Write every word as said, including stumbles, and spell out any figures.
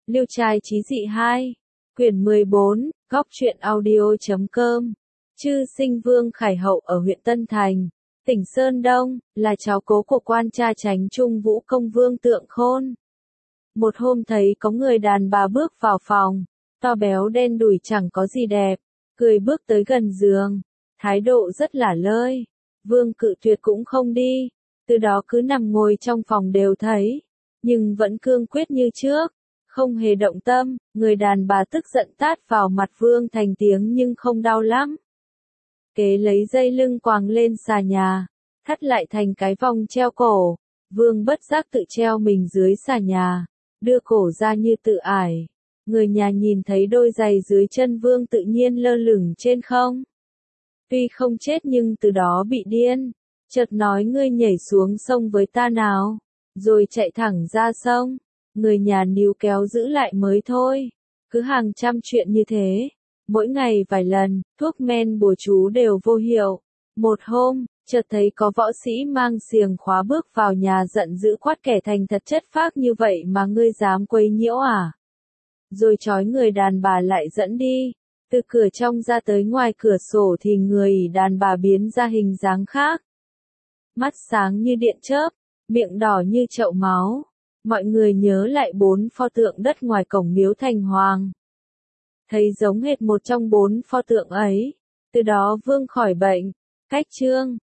Liêu trai chí dị hai, quyển mười bốn, góc truyện audio chấm com. Chư sinh Vương Khải Hậu ở huyện Tân Thành, tỉnh Sơn Đông, là cháu cố của quan cha chánh Trung Vũ Công Vương Tượng Khôn. Một hôm thấy có người đàn bà bước vào phòng, to béo đen đủi chẳng có gì đẹp, cười bước tới gần giường, thái độ rất lả lơi. Vương cự tuyệt cũng không đi, từ đó cứ nằm ngồi trong phòng đều thấy, nhưng vẫn cương quyết như trước, không hề động tâm. Người đàn bà tức giận tát vào mặt Vương thành tiếng nhưng không đau lắm. Kế lấy dây lưng quàng lên xà nhà, thắt lại thành cái vòng treo cổ. Vương bất giác tự treo mình dưới xà nhà, đưa cổ ra như tự ải. Người nhà nhìn thấy đôi giày dưới chân Vương tự nhiên lơ lửng trên không. Tuy không chết nhưng từ đó bị điên, chợt nói ngươi nhảy xuống sông với ta nào, rồi chạy thẳng ra sông. Người nhà níu kéo giữ lại mới thôi. Cứ hàng trăm chuyện như thế, mỗi ngày vài lần, thuốc men bùa chú đều vô hiệu. Một hôm, chợt thấy có võ sĩ mang xiềng khóa bước vào nhà giận dữ quát kẻ thành thật chất phác như vậy mà ngươi dám quấy nhiễu à? Rồi trói người đàn bà lại dẫn đi. Từ cửa trong ra tới ngoài cửa sổ thì người đàn bà biến ra hình dáng khác. Mắt sáng như điện chớp, miệng đỏ như chậu máu. Mọi người nhớ lại bốn pho tượng đất ngoài cổng miếu Thành Hoàng. Thấy giống hệt một trong bốn pho tượng ấy. Từ đó Vương khỏi bệnh. Cách chương